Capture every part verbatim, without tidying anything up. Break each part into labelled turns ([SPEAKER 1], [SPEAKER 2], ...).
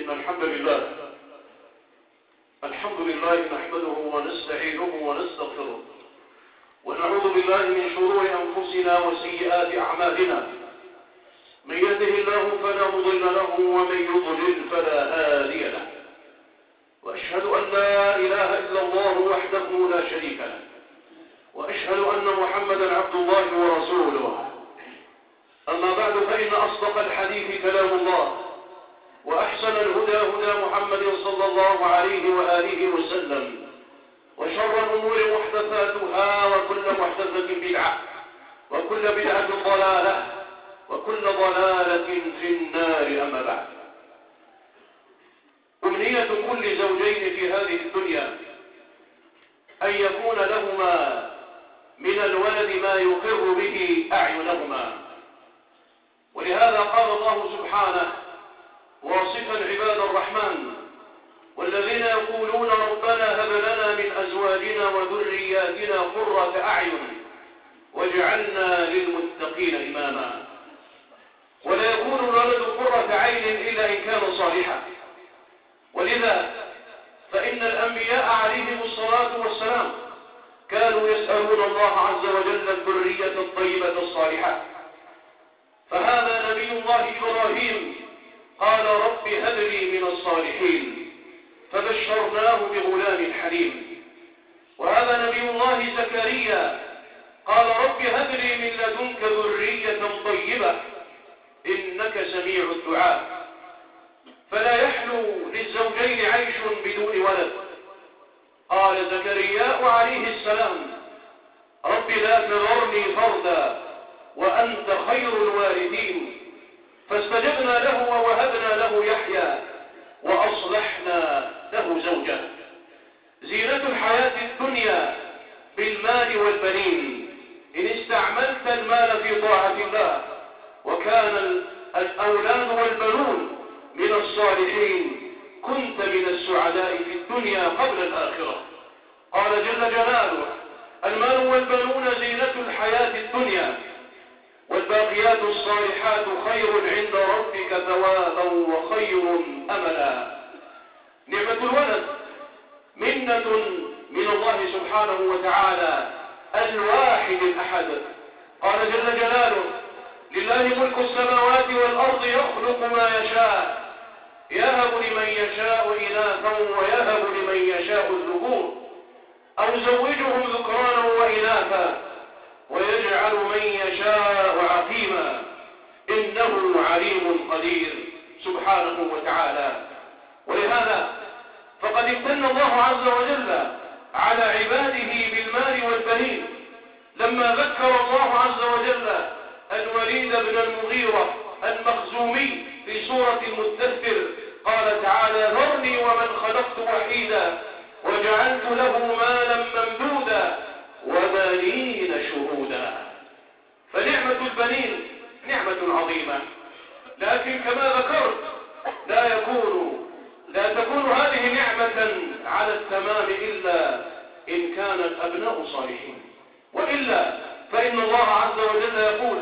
[SPEAKER 1] إن الحمد لله الحمد لله نحمده ونستعينه ونستغفره ونعوذ بالله من شرور أنفسنا وسيئات أعمالنا. من يهده الله فلا مضل له ومن يضلل فلا هادي له، وأشهد أن لا إله إلا الله وحده لا شريك له، وأشهد أن محمدا عبد الله ورسوله. أما بعد، فإن أصدق الحديث كلام الله، وأحسن الهدى هدى محمد صلى الله عليه وآله وسلم، وشر الأمور محدثاتها، وكل محدثة بدعة، وكل بدعة ضلالة، وكل ضلالة في النار. أما بعد، أمنية كل زوجين في هذه الدنيا أن يكون لهما من الولد ما يقر به أعينهما، ولهذا قال الله سبحانه واصفا عباد الرحمن: والذين يقولون ربنا هب لنا من أزواجنا وذرياتنا قرة أعين واجعلنا للمتقين إماما. ولا يكون الولد قرة عين إلا إن كان صالحا، ولذا فإن الأنبياء عليهم الصلاة والسلام كانوا يسألون الله عز وجل الذرية الطيبة الصالحة. فهذا نبي الله إبراهيم قال: رب هب لي من الصالحين، فبشرناه بغلام حليم. وهذا نبي الله زكريا قال: رب هب لي من لدنك ذرية طيبة إنك سميع الدعاء. فلا يحلو للزوجين عيش بدون ولد. قال زكريا عليه السلام: رب لا تذرني فردا وأنت خير الوارثين. فاستجبنا له ووهبنا له يحيى وأصلحنا له زوجه. زينة الحياة الدنيا بالمال والبنين. إن استعملت المال في طاعة الله وكان الأولاد والبنون من الصالحين كنت من السعداء في الدنيا قبل الآخرة. قال جل جلاله: المال والبنون زينة الحياة الدنيا والباقيات الصالحات خير عند ربك ثوابا وخير أملا. نعمة الولد منة من الله سبحانه وتعالى الواحد الأحد. قال جل جلاله: لله ملك السماوات والأرض يخلق ما يشاء يهب لمن يشاء إناثا ويهب لمن يشاء الذكور أو زوجهم ذكرانا وإناثا ويجعل من يشاء عقيما إنه عليم قدير سبحانه وتعالى. ولهذا فقد امتن الله عز وجل على عباده بالمال والبنين لما ذكر الله عز وجل الوليد بن المغيرة المخزومي في سورة المدثر. قال تعالى: ذرني ومن خلقت وحيدا وجعلت له مالا ممدودا وبنين شهودا. فنعمة البنين نعمة عظيمة، لكن كما ذكرت لا يكون لا تكون هذه نعمة على التمام إلا إن كان الأبناء صالحين، وإلا فإن الله عز وجل يقول: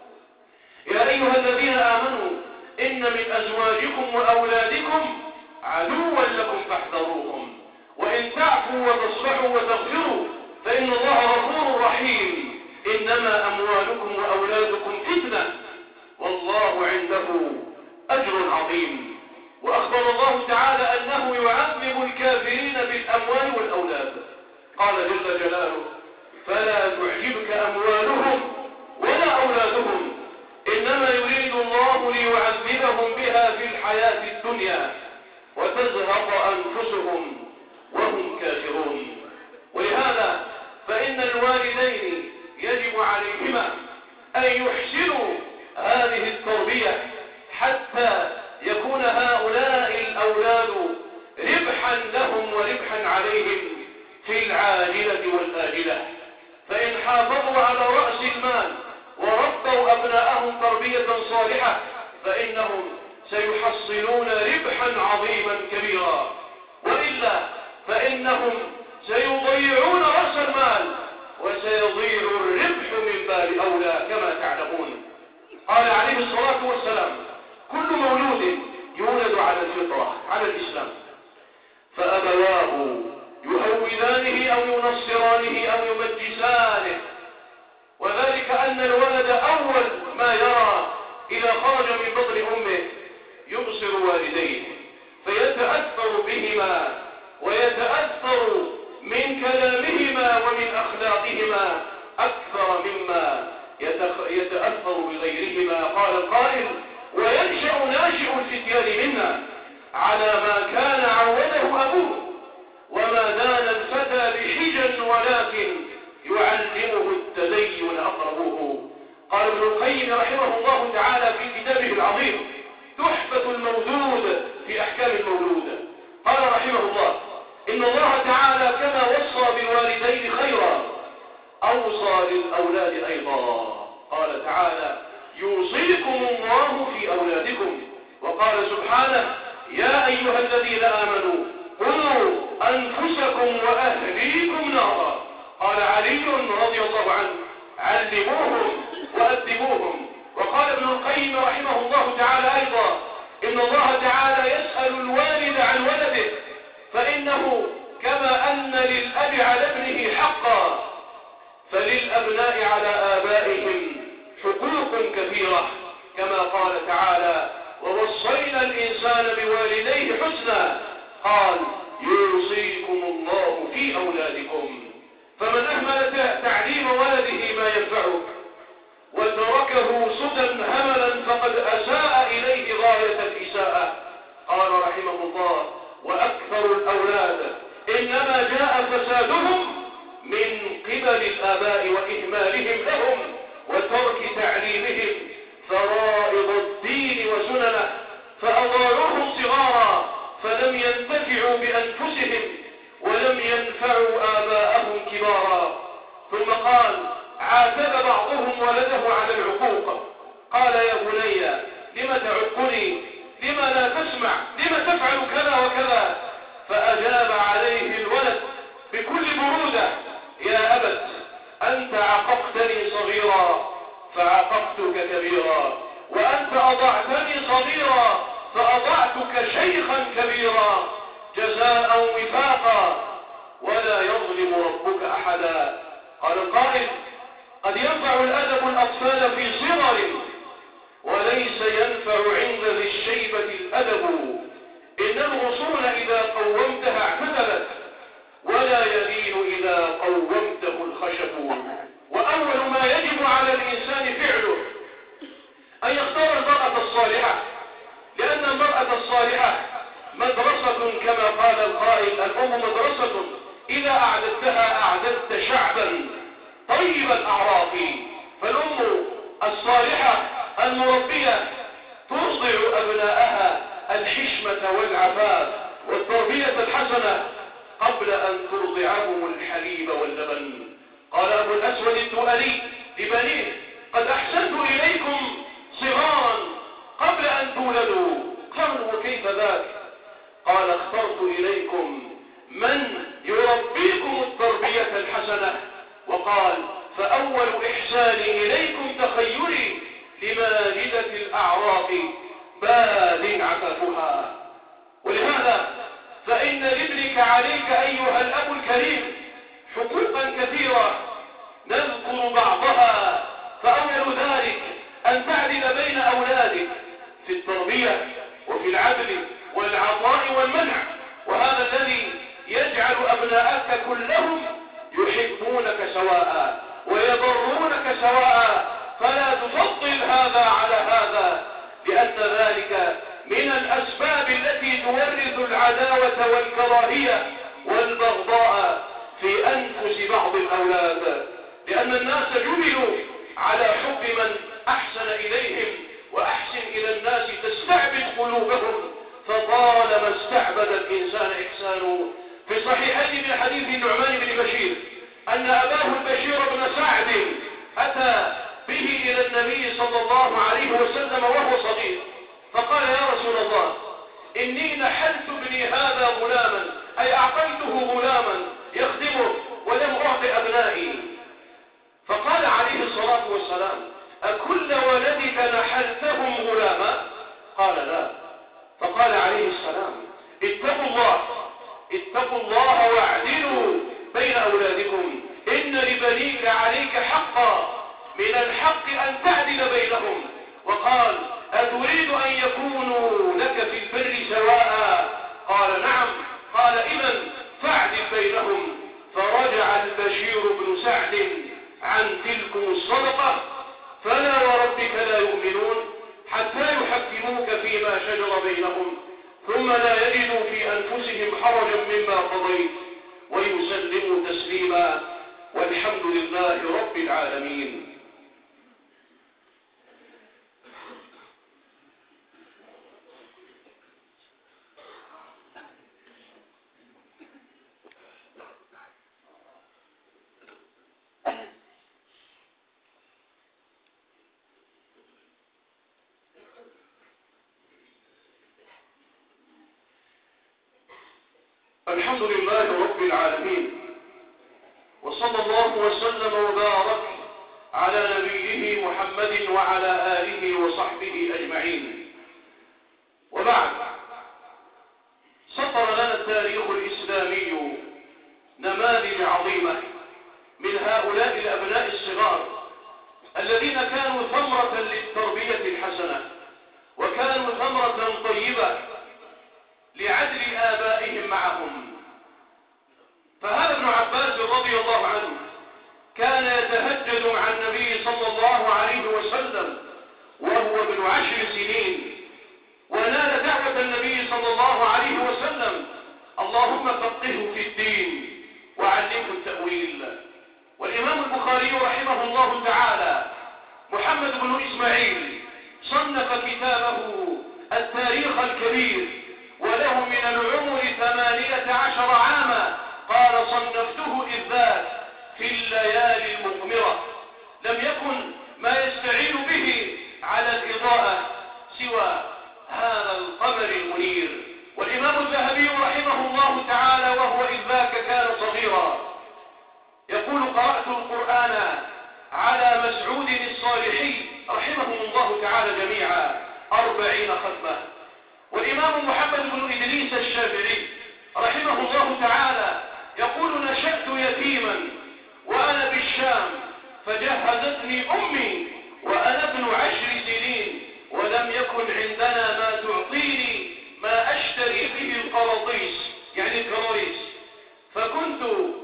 [SPEAKER 1] يا أيها الذين آمنوا إن من أزواجكم وأولادكم عدوا لكم فاحذروهم وإن تعفوا وتصفحوا وتغفروا فإن الله غفور رحيم. إنما أموالكم وأولادكم فتنة والله عنده أجر عظيم. وأخبر الله تعالى أنه يعذب الكافرين بالأموال والأولاد. قال جل جلاله: فلا تعجبك أموالهم ولا أولادهم إنما يريد الله ليعذبهم بها في الحياة الدنيا وتزهق أنفسهم وهم كافرون. ولهذا فإن الوالدين يجب عليهما أن يحسنوا هذه التربية حتى يكون هؤلاء الأولاد ربحا لهم وربحا عليهم في العاجلة والآجلة. فإن حافظوا على رأس المال وربوا أبناءهم تربية صالحة فإنهم سيحصلون ربحا عظيما كبيرا، وإلا فإنهم سيضيعون رأس المال وسيضيع الربح من باب أولى كما تعلمون. قال عليه الصلاة والسلام: كل مولود يولد على الفطرة على الإسلام، فأبواه يهودانه أو ينصرانه أو يمجسانه، وذلك أن الولد أول ما يرى إذا خرج من بطن أمه يبصر والديه فيتأثر بهما ويتأثر من كلامهما ومن أخلاقهما أكثر مما يتأثر بغيرهما. قال القائل: وينشأ ناشئ الفتيان منا على ما كان عوده أبوه، وما دان الفتى بحجج ولكن يعلمه التدين أقربوه. قال ابن القيم رحمه الله تعالى في كتابه العظيم تحفة المولود في أحكام المولود، قال رحمه الله: إن الله تعالى كما وصى بالوالدين خيرا أوصى للأولاد أيضا. قال تعالى: يوصيكم الله في أولادكم. وقال سبحانه: يا أيها الذين آمنوا قوا أنفسكم وأهليكم نارا. قال علي رضي الله عنه: علموهم وأدبوهم. وقال ابن القيم رحمه الله تعالى أيضا: إن الله تعالى يسأل الوالد عن ولده، فإنه كما أن للأب على ابنه حقا فللأبناء على آبائهم حقوق كثيرة، كما قال تعالى: ووصينا الإنسان بوالديه حسنا. قال: يوصيكم الله في أولادكم. فمن أهمل تعليم ولده ما ينفعه وتركه سدى هملا فقد أساء إليه غاية الإساءة. قال رحمه الله: وأكثر الأولاد إنما جاء فسادهم من قبل الآباء وإهمالهم لهم وترك تعليمهم فرائض الدين وسننه، فأضاروهم صغارا فلم ينتفعوا بأنفسهم ولم ينفعوا آباءهم كبارا. ثم قال: عاتب بعضهم ولده على العقوق، قال: يا بني لم تعقني؟ لم لا تسمع؟ لم تفعل كذا وكذا؟ فأجاب عليه الولد بكل برودة: يا أبت أنت عققتني صغيرا فعققتك كبيرا، وأنت أضعتني صغيرا فأضعتك شيخا كبيرا، جزاء وفاقا ولا يظلم ربك أحدا. قال القائل: قد ينفع الأدب الأطفال في صغر وليس ينفع عند ذي الشيبة الأدب، إن الغصون إذا قومتها اعتدلت ولا يلين إذا قومته الخشب. وأول ما يجب على الإنسان فعله أن يختار المرأة الصالحة، لأن المرأة الصالحة مدرسة كما قال القائل: الأم مدرسة إذا أعددتها أعددت شعبا طيب الأعراف. فالأم الصالحة المربية ترضع أبناءها الحشمة والعفاف والتربية الحسنة قبل أن ترضعهم الحليب واللبن. قال أبو الأسود الدؤلي لبنيه: قد أحسنت إليكم صغارا قبل أن تولدوا. قالوا: وكيف ذاك؟ قال: اخترت إليكم من يربيكم التربية الحسنة. وقال: فأول إحساني إليكم تخيري لماجدة الأعراق باد عفافها. ولهذا فإن لابنك عليك أيها الأب الكريم حقوقا كثيرة نذكر بعضها. فأول ذلك أن تعدل بين أولادك في التربية وفي العدل والعطاء والمنع، وهذا الذي يجعل أبناءك كلهم يحبونك سواء ويضرونك سواء، فلا تفضل هذا على هذا، لأن ذلك من الأسباب التي تورث العداوة والكراهية والبغضاء في أنفس بعض الأولاد، لأن الناس جبلوا على حب من أحسن إليهم، وأحسن إلى الناس تستعبد قلوبهم، فطالما استعبد الإنسان إحسانه. في الصحيحين من حديث النعمان بن بشير أن أباه البشير بن سعد أتى به إلى النبي صلى الله عليه وسلم وهو صغير، فقال: يا رسول الله، إني نحلت ابني هذا غلاما، أي أعطيته غلاما يخدمه ولم أعط أبنائي. فقال عليه الصلاة والسلام: أكل ولدك نحلتهم غلاما؟ قال: لا. فقال عليه السلام اتقوا الله اتقوا الله واعدلوا بين أولادكم إن لبنيك عليك حقا من الحق أن تعدل بينهم. وقال أتريد أن يكونوا لك في البر سواء؟ قال نعم. قال إذن فاعدل بينهم. فرجع البشير بن سعد عن تلكم الصدقة فلا وربك لا يؤمنون حتى يحكموك فيما شجر بينهم ثم لا يجدوا في أنفسهم حرجا مما قضيت ويسلموا تسليما والحمد لله رب العالمين. الحمد لله رب العالمين وصلى الله وسلم وبارك على نبيه محمد وعلى آله وصحبه أجمعين. وبعد، سطر لنا التاريخ الإسلامي نماذج عظيمة من هؤلاء الأبناء الصغار الذين كانوا ثمرة للتربية الحسنة وكانوا ثمرة طيبة لعدل آبائهم معهم. فهذا ابن عباس رضي الله عنه كان يتهجد مع النبي صلى الله عليه وسلم وهو ابن عشر سنين ونال دعوة النبي صلى الله عليه وسلم اللهم فقهه في الدين وعلمه التأويل. والإمام البخاري رحمه الله تعالى محمد بن إسماعيل صنف كتابه التاريخ الكبير وله من العمر ثمانية عشر عاما. قال صنفته إذ ذاك في الليالي المقمرة لم يكن ما يستعين به على الإضاءة سوى هذا القمر المنير. والإمام الذهبي رحمه الله تعالى وهو إذ ذاك كان صغيرا يقول قرأت القرآن على مسعود الصالحي رحمهم الله تعالى جميعا أربعين ختمة. والإمام محمد بن إدريس الشافعي رحمه الله تعالى يقول نشأت يتيما وأنا بالشام فجهزتني أمي وأنا ابن عشر سنين ولم يكن عندنا ما تعطيني ما أشتري به القراطيس يعني الكراريس، فكنت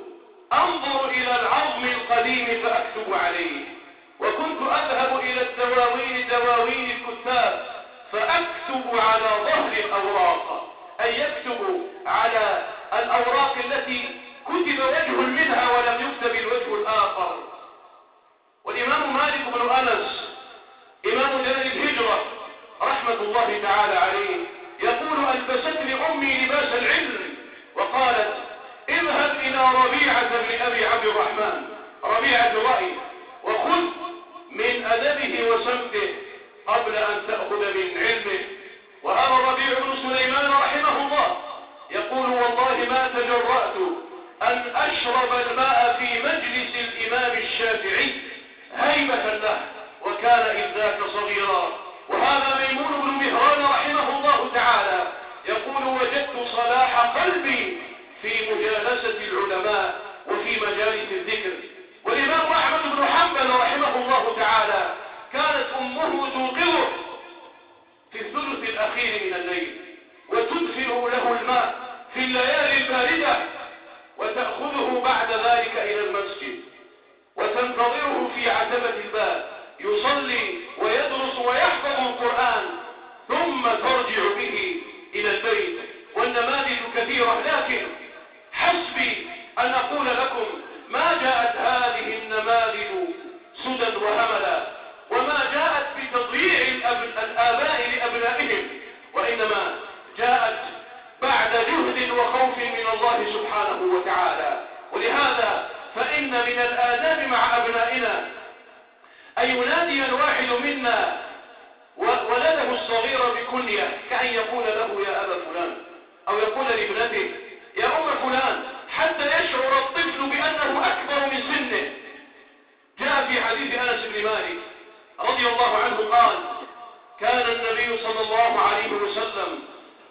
[SPEAKER 1] أنظر إلى العظم القديم فأكتب عليه وكنت أذهب إلى الدواوين دواوين الكتاب فأكتب على ظهر الأوراق أي يكتب على الأوراق التي كتب وجه منها ولم يكتب الوجه الآخر. والإمام مالك بن أنس إمام دار الهجرة رحمة الله تعالى عليه يقول ألبستني أمي لباس العلم وقالت اذهب إلى ربيعة بن أبي عبد الرحمن ربيعة رأي وخذ من أدبه وسمته قبل أن تأخذ من علمه. وهذا الربيع بن سليمان رحمه الله يقول والله ما تجرأت أن أشرب الماء في مجلس الإمام الشافعي هيبة له وكان إذ ذاك صغيرا. وهذا ميمون بن مهران رحمه الله تعالى يقول وجدت صلاح قلبي في مجالسة العلماء وفي مجالس الذكر. والإمام أحمد بن حنبل رحمه الله تعالى كانت أمه توقظه في الثلث الأخير من الليل وتدفئ له الماء في الليالي الباردة وتأخذه بعد ذلك إلى المسجد وتنتظره في عتبة الباب يصلي ويدرس ويحفظ القرآن ثم ترجع به إلى البيت. والنماذج كثيرة لكن حسبي أن أقول لكم ما جاءت هذه النماذج سدى وهملا وما جاءت بتضييع الآباء لأبنائهم وإنما جاءت بعد جهد وخوف من الله سبحانه وتعالى. ولهذا فإن من الآداب مع أبنائنا أن ينادي الواحد منا ولده الصغير بكنية كأن يقول له يا أبا فلان أو يقول لابنته يا أم فلان حتى يشعر الطفل بأنه أكبر من سنه. جاء في حديث أنس بن مالك رضي الله عنه قال كان النبي صلى الله عليه وسلم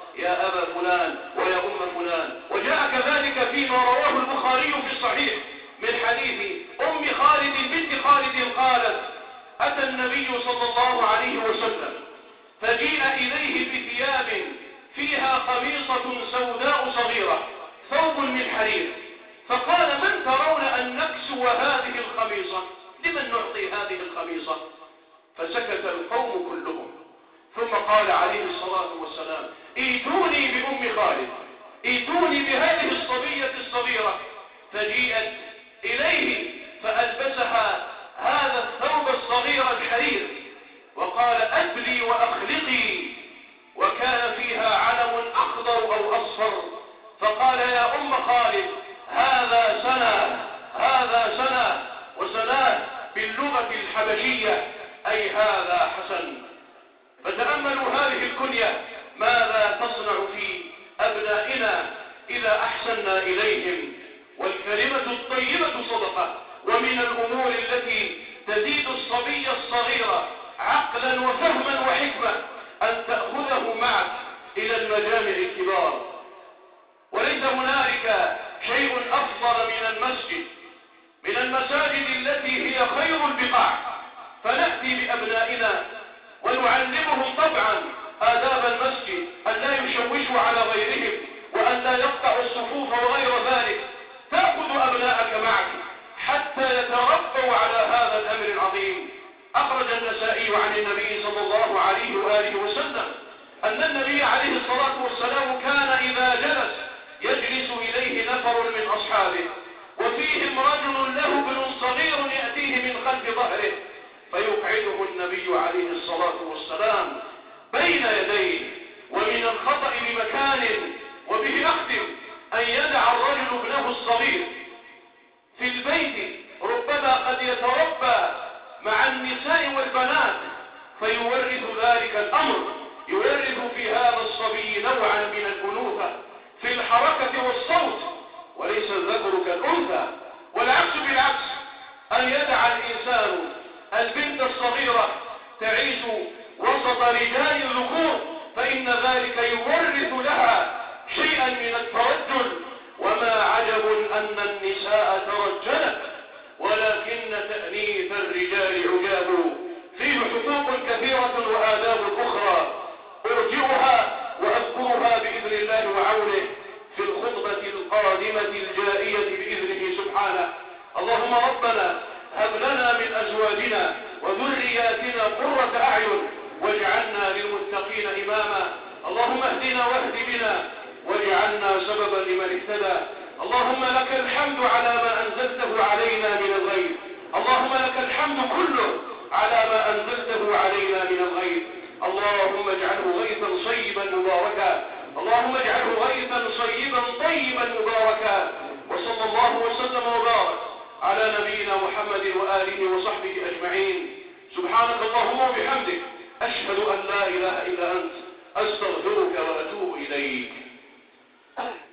[SPEAKER 1] يا أبا فلان ويا أم فلان. وجاء كذلك فيما رواه البخاري في الصحيح من حديث أم خالد بنت خالد قالت: أتى النبي صلى الله عليه وسلم فجيء إليه بثياب فيها خميصة سوداء صغيرة، ثوب من حرير، فقال: من ترون أن نكسو هذه الخميصة؟ لمن نعطي هذه الخميصة؟ فسكت القوم كلهم، ثم قال عليه الصلاة والسلام: ائتوني بأم خالد، ائتوني بهذه الصبية الصغيرة. فجيءت إليه فألبسها هذا الثوب الصغير الحرير، وقال: أبلي وأخلقي، وكان فيها علم أخضر أو أصفر، فقال: يا أم خالد هذا سنة، هذا سنة، وسناه باللغة الحبشية أي هذا حسن. فتأملوا هذه الكنية ماذا تصنع في أبنائنا إذا أحسنا إليهم. والكلمة الطيبة صدقة، ومن الأمور التي تزيد الصبي الصغير عقلا وفهما وحكمة أن تأخذه معك إلى المجامع الكبار. وليس هنالك شيء أفضل من المسجد، من المساجد التي هي خير البقاع، فنأتي بأبنائنا ونعلمهم طبعا آداب المسجد، أن لا يشوشوا على غيرهم، وأن لا يقطعوا الصفوف وغير ذلك. تأخذ أبناءك معك حتى يتربوا على هذا الأمر العظيم. أخرج النسائي عن النبي صلى الله عليه وآله وسلم أن النبي عليه الصلاة والسلام كان إذا جلس يجلس إليه نفر من أصحابه، وفيهم رجل له ابن صغير يأتيه من خلف ظهره، فيقعده النبي عليه الصلاة والسلام بين يديه. ومن الخطأ بمكان، وبه أختم، أن يدع الرجل ابنه الصغير في البيت، ربما قد يتربى مع النساء والبنات، فيورث ذلك الأمر، يورث في هذا الصبي نوعا من الأنوثة في الحركة والصوت، وليس الذكر كالأنثى. والعكس بالعكس، أن يدع الإنسان البنت الصغيرة تعيش وسط رجال الذكور، فإن ذلك يورث لها شيئا من الترجل. وما عجب أن النساء ترجلت، ولكن تأنيث الرجال عجاب. فيه حقوق كثيرة وآداب أخرى أرجئها وأذكرها بإذن الله وعونه في الخطبة القادمة الجائية بإذنه سبحانه. اللهم ربنا هب لنا من أزواجنا وذرياتنا قرة أعين واجعلنا للمتقين إماما. اللهم اهدنا واهد بنا واجعلنا سببا لمن اهتدى. اللهم لك الحمد على ما أنزلته علينا من الغيب، اللهم لك الحمد كله على ما أنزلته علينا من الغيب. اللهم اجعله غيثا صيبا مباركا، اللهم اجعله غيثا صيبا طيبا مباركا. وصلى الله وسلم وبارك على نبينا محمد وآله وصحبه أجمعين. سبحانك اللهم وبحمدك، أشهد أن لا إله إلا أنت، أستغفرك وأتوب إليك.